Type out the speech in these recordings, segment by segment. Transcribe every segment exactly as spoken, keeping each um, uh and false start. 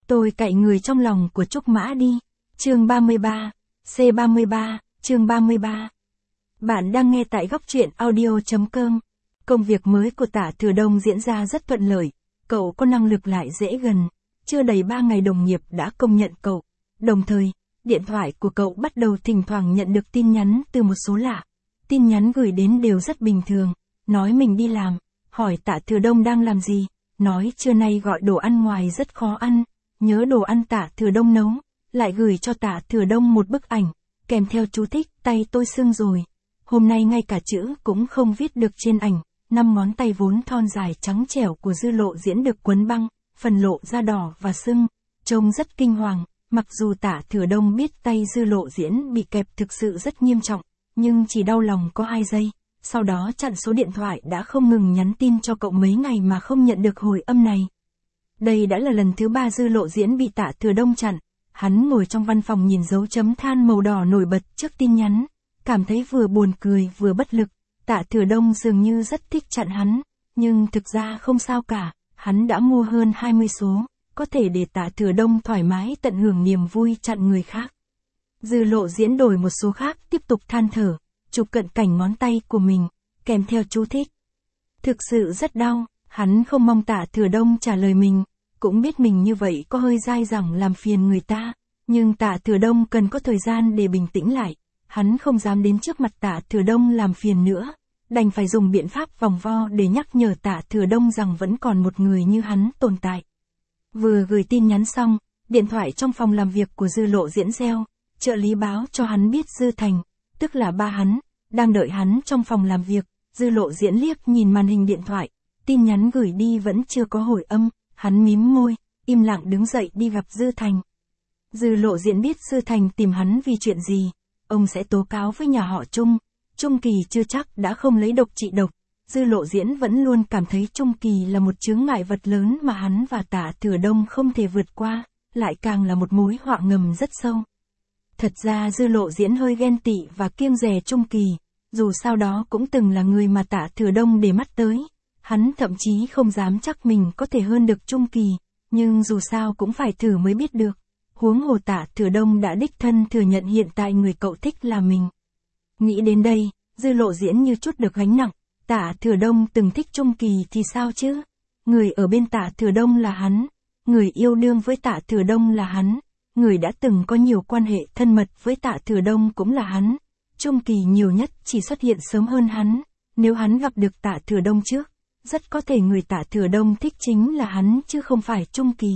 Tôi cạy người trong lòng của Trúc Mã đi. Chương ba mươi ba, C ba mươi ba, chương ba mươi ba. Bạn đang nghe tại góc truyện audio chấm com. Công việc mới của Tạ Thừa Đông diễn ra rất thuận lợi, cậu có năng lực lại dễ gần, chưa đầy ba ngày đồng nghiệp đã công nhận cậu. Đồng thời, điện thoại của cậu bắt đầu thỉnh thoảng nhận được tin nhắn từ một số lạ. Tin nhắn gửi đến đều rất bình thường, nói mình đi làm, hỏi Tạ Thừa Đông đang làm gì, nói trưa nay gọi đồ ăn ngoài rất khó ăn, nhớ đồ ăn Tạ Thừa Đông nấu, lại gửi cho Tạ Thừa Đông một bức ảnh, kèm theo chú thích, tay tôi sưng rồi. Hôm nay ngay cả chữ cũng không viết được trên ảnh, năm ngón tay vốn thon dài trắng trẻo của Dư Lộ Diễn được quấn băng, phần lộ da đỏ và sưng, trông rất kinh hoàng. Mặc dù Tạ Thừa Đông biết tay Dư Lộ Diễn bị kẹp thực sự rất nghiêm trọng, nhưng chỉ đau lòng có hai giây, sau đó chặn số điện thoại đã không ngừng nhắn tin cho cậu mấy ngày mà không nhận được hồi âm này. Đây đã là lần thứ ba Dư Lộ Diễn bị Tạ Thừa Đông chặn, hắn ngồi trong văn phòng nhìn dấu chấm than màu đỏ nổi bật trước tin nhắn, cảm thấy vừa buồn cười vừa bất lực. Tạ Thừa Đông dường như rất thích chặn hắn, nhưng thực ra không sao cả, hắn đã mua hơn hai mươi số, có thể để Tạ Thừa Đông thoải mái tận hưởng niềm vui chặn người khác. Dư Lộ Diễn đổi một số khác tiếp tục than thở, chụp cận cảnh ngón tay của mình, kèm theo chú thích. Thực sự rất đau, hắn không mong Tạ Thừa Đông trả lời mình, cũng biết mình như vậy có hơi dai dẳng làm phiền người ta, nhưng Tạ Thừa Đông cần có thời gian để bình tĩnh lại, hắn không dám đến trước mặt Tạ Thừa Đông làm phiền nữa, đành phải dùng biện pháp vòng vo để nhắc nhở Tạ Thừa Đông rằng vẫn còn một người như hắn tồn tại. Vừa gửi tin nhắn xong, điện thoại trong phòng làm việc của Dư Lộ Diễn reo, trợ lý báo cho hắn biết Dư Thành, tức là ba hắn, đang đợi hắn trong phòng làm việc. Dư Lộ Diễn liếc nhìn màn hình điện thoại, tin nhắn gửi đi vẫn chưa có hồi âm, hắn mím môi, im lặng đứng dậy đi gặp Dư Thành. Dư Lộ Diễn biết Dư Thành tìm hắn vì chuyện gì, ông sẽ tố cáo với nhà họ Trung, Trung Kỳ chưa chắc đã không lấy độc trị độc. Dư Lộ Diễn vẫn luôn cảm thấy Trung Kỳ là một chướng ngại vật lớn mà hắn và Tạ Thừa Đông không thể vượt qua, lại càng là một mối họa ngầm rất sâu. Thật ra Dư Lộ Diễn hơi ghen tị và kiêng dè Trung Kỳ, dù sao đó cũng từng là người mà Tạ Thừa Đông để mắt tới. Hắn thậm chí không dám chắc mình có thể hơn được Trung Kỳ, nhưng dù sao cũng phải thử mới biết được. Huống hồ Tạ Thừa Đông đã đích thân thừa nhận hiện tại người cậu thích là mình. Nghĩ đến đây, Dư Lộ Diễn như chút được gánh nặng. Tạ Thừa Đông từng thích Trung Kỳ thì sao chứ? Người ở bên Tạ Thừa Đông là hắn, người yêu đương với Tạ Thừa Đông là hắn, người đã từng có nhiều quan hệ thân mật với Tạ Thừa Đông cũng là hắn. Trung Kỳ nhiều nhất chỉ xuất hiện sớm hơn hắn, nếu hắn gặp được Tạ Thừa Đông trước, rất có thể người Tạ Thừa Đông thích chính là hắn chứ không phải Trung Kỳ.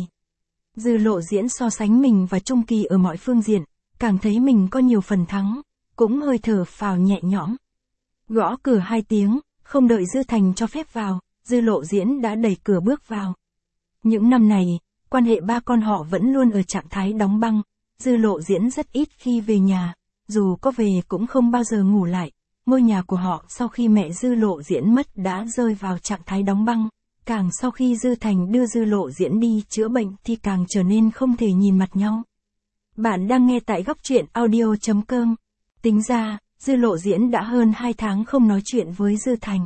Dư Lộ Diễn so sánh mình và Trung Kỳ ở mọi phương diện, càng thấy mình có nhiều phần thắng, cũng hơi thở phào nhẹ nhõm. Gõ cửa hai tiếng, không đợi Dư Thành cho phép vào, Dư Lộ Diễn đã đẩy cửa bước vào. Những năm này, quan hệ ba con họ vẫn luôn ở trạng thái đóng băng, Dư Lộ Diễn rất ít khi về nhà, dù có về cũng không bao giờ ngủ lại. Ngôi nhà của họ sau khi mẹ Dư Lộ Diễn mất đã rơi vào trạng thái đóng băng, càng sau khi Dư Thành đưa Dư Lộ Diễn đi chữa bệnh thì càng trở nên không thể nhìn mặt nhau. Bạn đang nghe tại góc truyện audio chấm com. Tính ra, Dư Lộ Diễn đã hơn hai tháng không nói chuyện với Dư Thành.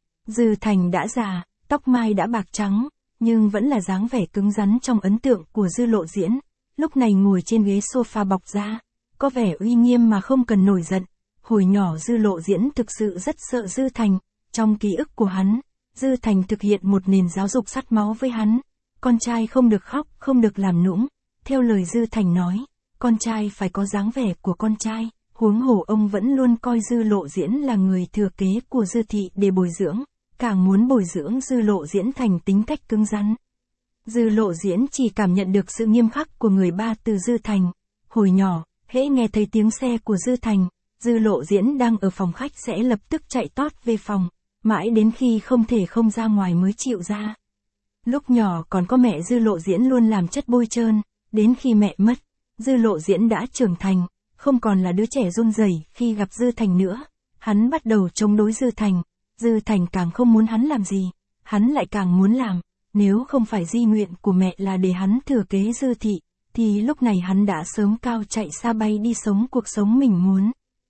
Dư Thành đã già, tóc mai đã bạc trắng, nhưng vẫn là dáng vẻ cứng rắn trong ấn tượng của Dư Lộ Diễn. Lúc này ngồi trên ghế sofa bọc da, có vẻ uy nghiêm mà không cần nổi giận. Hồi nhỏ Dư Lộ Diễn thực sự rất sợ Dư Thành, trong ký ức của hắn, Dư Thành thực hiện một nền giáo dục sắt máu với hắn. Con trai không được khóc, không được làm nũng. Theo lời Dư Thành nói, con trai phải có dáng vẻ của con trai. Huống hồ ông vẫn luôn coi Dư Lộ Diễn là người thừa kế của Dư thị để bồi dưỡng, càng muốn bồi dưỡng Dư Lộ Diễn thành tính cách cứng rắn. Dư Lộ Diễn chỉ cảm nhận được sự nghiêm khắc của người ba từ Dư Thành. Hồi nhỏ, hễ nghe thấy tiếng xe của Dư Thành, Dư Lộ Diễn đang ở phòng khách sẽ lập tức chạy tót về phòng, mãi đến khi không thể không ra ngoài mới chịu ra. Lúc nhỏ còn có mẹ Dư Lộ Diễn luôn làm chất bôi trơn, đến khi mẹ mất, Dư Lộ Diễn đã trưởng thành, không còn là đứa trẻ run rẩy khi gặp Dư Thành nữa. Hắn bắt đầu chống đối Dư Thành, Dư Thành càng không muốn hắn làm gì, hắn lại càng muốn làm. Nếu không phải di nguyện của mẹ là để hắn thừa kế Dư thị, thì lúc này hắn đã sớm cao chạy xa bay đi sống cuộc sống mình muốn.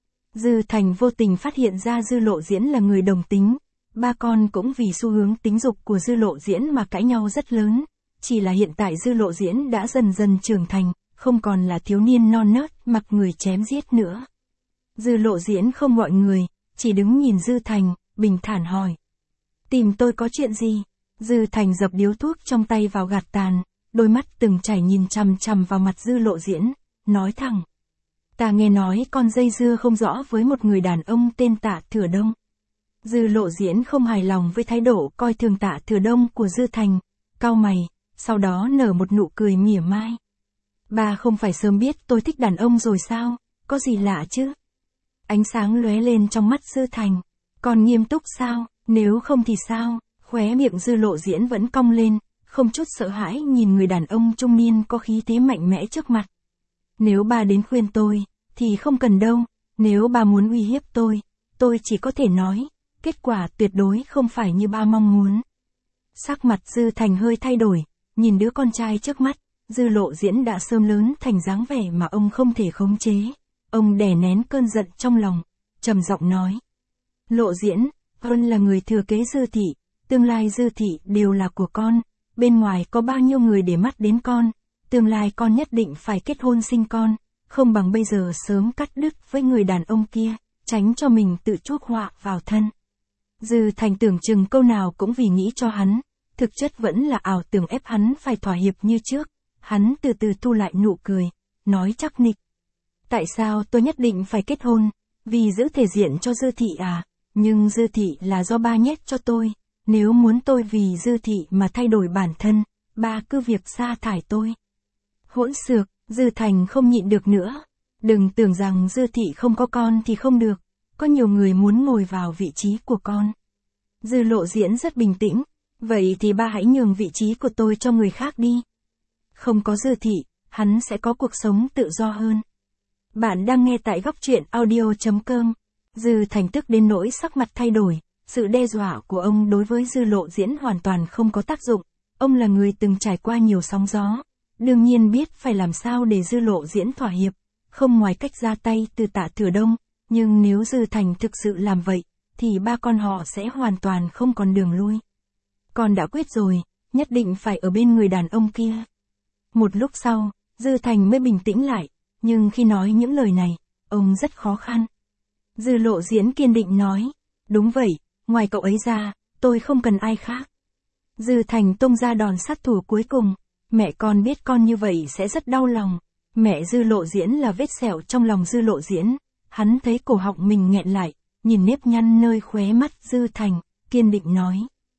Dư Thành vô tình phát hiện ra Dư Lộ Diễn là người đồng tính, ba con cũng vì xu hướng tính dục của Dư Lộ Diễn mà cãi nhau rất lớn. chỉ là hiện tại Dư Lộ Diễn đã dần dần trưởng thành, không còn là thiếu niên non nớt, mặc người chém giết nữa. Dư Lộ Diễn không gọi người, chỉ đứng nhìn Dư Thành, bình thản hỏi. Tìm tôi có chuyện gì? Dư Thành dập điếu thuốc trong tay vào gạt tàn, đôi mắt từng chảy nhìn chằm chằm vào mặt Dư Lộ Diễn, nói thẳng. Ta nghe nói con dây dưa không rõ với một người đàn ông tên Tạ Thừa Đông. Dư Lộ Diễn không hài lòng với thái độ coi thường Tạ Thừa Đông của Dư Thành, cau mày, sau đó nở một nụ cười mỉa mai. Bà không phải sớm biết tôi thích đàn ông rồi sao, có gì lạ chứ? Ánh sáng lóe lên trong mắt Dư Thành. Còn nghiêm túc sao, nếu không thì sao? Khóe miệng Dư Lộ Diễn vẫn cong lên, không chút sợ hãi nhìn người đàn ông trung niên có khí thế mạnh mẽ trước mặt. Nếu bà đến khuyên tôi, thì không cần đâu, nếu bà muốn uy hiếp tôi, tôi chỉ có thể nói, kết quả tuyệt đối không phải như ba mong muốn. Sắc mặt Dư Thành hơi thay đổi, nhìn đứa con trai trước mắt, Dư Lộ Diễn đã sớm lớn thành dáng vẻ mà ông không thể khống chế. Ông đè nén cơn giận trong lòng, trầm giọng nói. Lộ Diễn, con là người thừa kế Dư thị, tương lai Dư thị đều là của con, bên ngoài có bao nhiêu người để mắt đến con, tương lai con nhất định phải kết hôn sinh con, không bằng bây giờ sớm cắt đứt với người đàn ông kia, tránh cho mình tự chuốc họa vào thân. Dư Thành tưởng chừng câu nào cũng vì nghĩ cho hắn, thực chất vẫn là ảo tưởng ép hắn phải thỏa hiệp như trước, hắn từ từ thu lại nụ cười, nói chắc nịch. Tại sao tôi nhất định phải kết hôn, vì giữ thể diện cho Dư thị à, nhưng Dư thị là do ba nhét cho tôi, nếu muốn tôi vì Dư thị mà thay đổi bản thân, ba cứ việc sa thải tôi. Hỗn xược, Dư Thành không nhịn được nữa, đừng tưởng rằng Dư thị không có con thì không được, có nhiều người muốn ngồi vào vị trí của con. Dư Lộ Diễn rất bình tĩnh, vậy thì ba hãy nhường vị trí của tôi cho người khác đi. Không có Dư thị, hắn sẽ có cuộc sống tự do hơn. Bạn đang nghe tại góc truyện audio chấm com. Dư Thành tức đến nỗi sắc mặt thay đổi, sự đe dọa của ông đối với Dư Lộ Diễn hoàn toàn không có tác dụng, ông là người từng trải qua nhiều sóng gió, đương nhiên biết phải làm sao để Dư Lộ Diễn thỏa hiệp, không ngoài cách ra tay từ Tạ Thừa Đông, nhưng nếu Dư Thành thực sự làm vậy, thì ba con họ sẽ hoàn toàn không còn đường lui. Con đã quyết rồi, nhất định phải ở bên người đàn ông kia. Một lúc sau, Dư Thành mới bình tĩnh lại, nhưng khi nói những lời này, ông rất khó khăn. Dư Lộ Diễn kiên định nói, đúng vậy, ngoài cậu ấy ra, tôi không cần ai khác. Dư Thành tung ra đòn sát thủ cuối cùng, mẹ con biết con như vậy sẽ rất đau lòng. Mẹ Dư Lộ Diễn là vết sẹo trong lòng Dư Lộ Diễn, hắn thấy cổ họng mình nghẹn lại, nhìn nếp nhăn nơi khóe mắt Dư Thành, kiên định nói.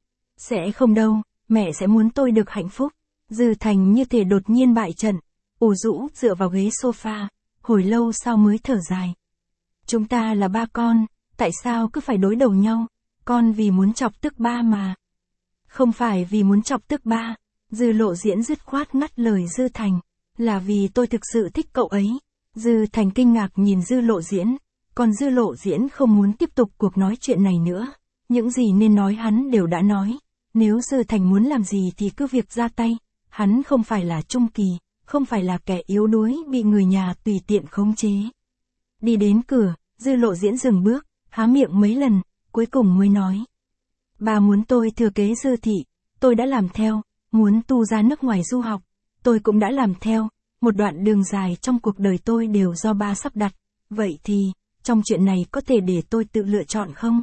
Sẽ không đâu, mẹ sẽ muốn tôi được hạnh phúc. Dư Thành như thể đột nhiên bại trận, ủ rũ dựa vào ghế sofa, hồi lâu sau mới thở dài. Chúng ta là ba con, tại sao cứ phải đối đầu nhau, con vì muốn chọc tức ba mà. Không phải vì muốn chọc tức ba, Dư Lộ Diễn dứt khoát ngắt lời Dư Thành, là vì tôi thực sự thích cậu ấy. Dư Thành kinh ngạc nhìn Dư Lộ Diễn, còn Dư Lộ Diễn không muốn tiếp tục cuộc nói chuyện này nữa, những gì nên nói hắn đều đã nói, nếu Dư Thành muốn làm gì thì cứ việc ra tay, hắn không phải là trung kỳ, không phải là kẻ yếu đuối bị người nhà tùy tiện khống chế. Đi đến cửa, Dư Lộ Diễn dừng bước, há miệng mấy lần, cuối cùng mới nói. Bà muốn tôi thừa kế Dư thị, tôi đã làm theo, muốn tu ra nước ngoài du học, tôi cũng đã làm theo, một đoạn đường dài trong cuộc đời tôi đều do ba sắp đặt, vậy thì, trong chuyện này có thể để tôi tự lựa chọn không?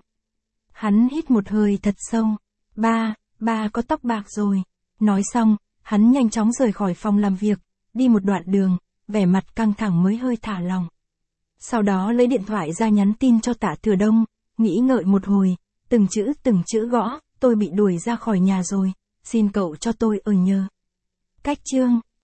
Hắn hít một hơi thật sâu, ba, ba có tóc bạc rồi. Nói xong, hắn nhanh chóng rời khỏi phòng làm việc, đi một đoạn đường, vẻ mặt căng thẳng mới hơi thả lòng. Sau đó lấy điện thoại ra nhắn tin cho Tạ Thừa Đông, nghĩ ngợi một hồi, từng chữ từng chữ gõ, tôi bị đuổi ra khỏi nhà rồi, xin cậu cho tôi ở nhờ. Cách chương